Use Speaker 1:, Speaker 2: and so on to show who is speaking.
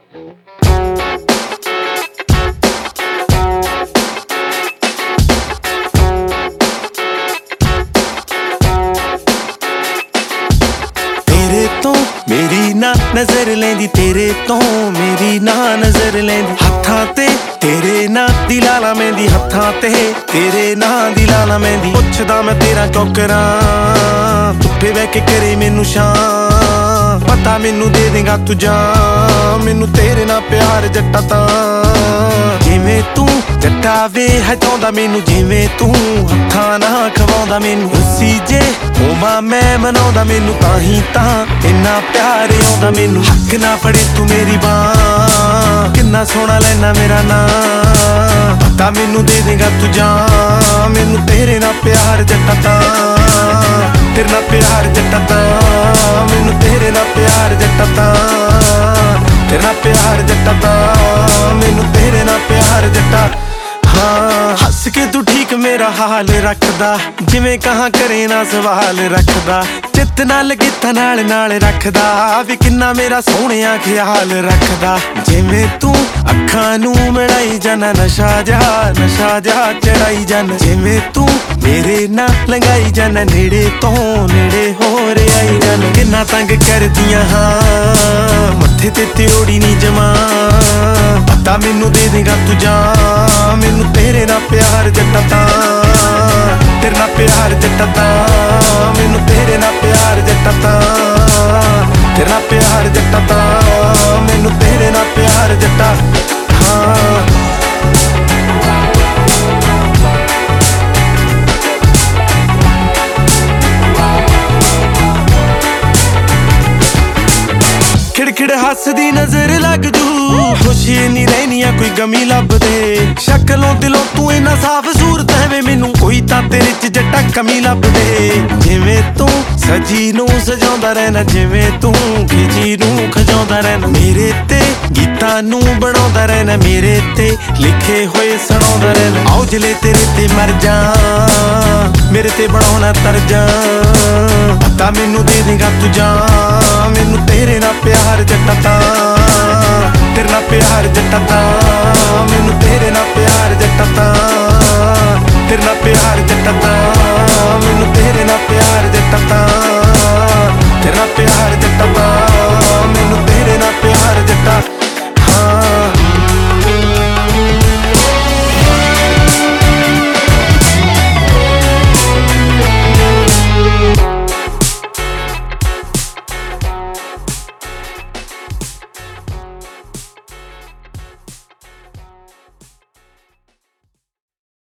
Speaker 1: तेरे तो मेरी ना नजर लेंदी, तेरे तो मेरी ना नजर लेंदी। हत्थां ते तेरे ना दी लाला मेहंदी, हत्थां ते तेरे ना दी लाला मेहंदी। पुछदा मैं तेरा क्यों करां, धुप्पे बह के करे मैनू शां। पता मैनू दे देगा तू जान, मैनू तेरे नाल प्यार जट्टा तां। जिवें तू जट्टा वे हटाउंदा मैनू, जिवें तू हत्थां नाल खवाउंदा मैनू। उसी जे होवां मैं मनाउंदा मैनू, ताहीं तां इन्ना प्यार आउंदा मैनू। हक ना फड़े तू मेरी बांह, किन्ना सोहना लैना मेरा नां। पता मैनू दे देगा तू जान, मैनू तेरे नाल प्यार जट्टा तां। तेरे नाल प्यार जट्टा तां, मैनू तेरे नाल प्यार जट्टा तां। तेरे नाल प्यार जट्टा तां, मैनू तेरे नाल प्यार जट्टा। हाँ हस के तू ठीक मेरा हाल रखदा, जिवें कहाँ करे ना सवाल रखदा। चित नाल गित्ता नाल नाल रखदा, वी किन्ना मेरा सोहणिया ख्याल रखदा। जिवें तू अखां नू मिलाई जाना, नशा जा चढ़ाई जाना। जिवें तू मेरे ना लंघाई जाना, नेड़े तो नेड़े होर आई जाना। किन्ना तंग करदियां हाँ, मत्थे ते त्योड़ी नी जमा। पता मैनू दे देगा तू जान, मैनू तेरे नाल प्यार जट्टा तां। तेरे नाल प्यार जट्टा तां, मैनू तेरे नाल प्यार जट्टा तां। तेरे नाल प्यार जट्टा तां, मैनू तेरे नाल प्यार जट्टा। हाँ खिड़खिड़ हसदी नजर लग जू, खुशी नहीं रहनिया कोई गमी लब दे। शक्लों दिलों तू इन्ना साफ सूरत है मैनू, कोई तां तेरे च जट्टा कमी लब दे। जिवें तू सजी नू सजाउंदा रहना, जिवें तू खिजी नू खजाउंदा रहना। मेरे ते गीतां नू बनाउंदा रहना, मेरे ते लिखे होए सुणाउंदा रहना। आओ जले तेरे ते मर जा, मेरे ते बनाउणा तरजा। पता मैनू दे देगा तू जान, मैनू तेरे नाल प्यार जट्टा तां। तेरे नाल प्यार जट्टा तां, मैनू तेरे नाल प्यार जट्टा तां। तेरे नाल प्यार जट्टा तां, मैनू तेरे नाल प्यार जट्टा तां। तेरे नाल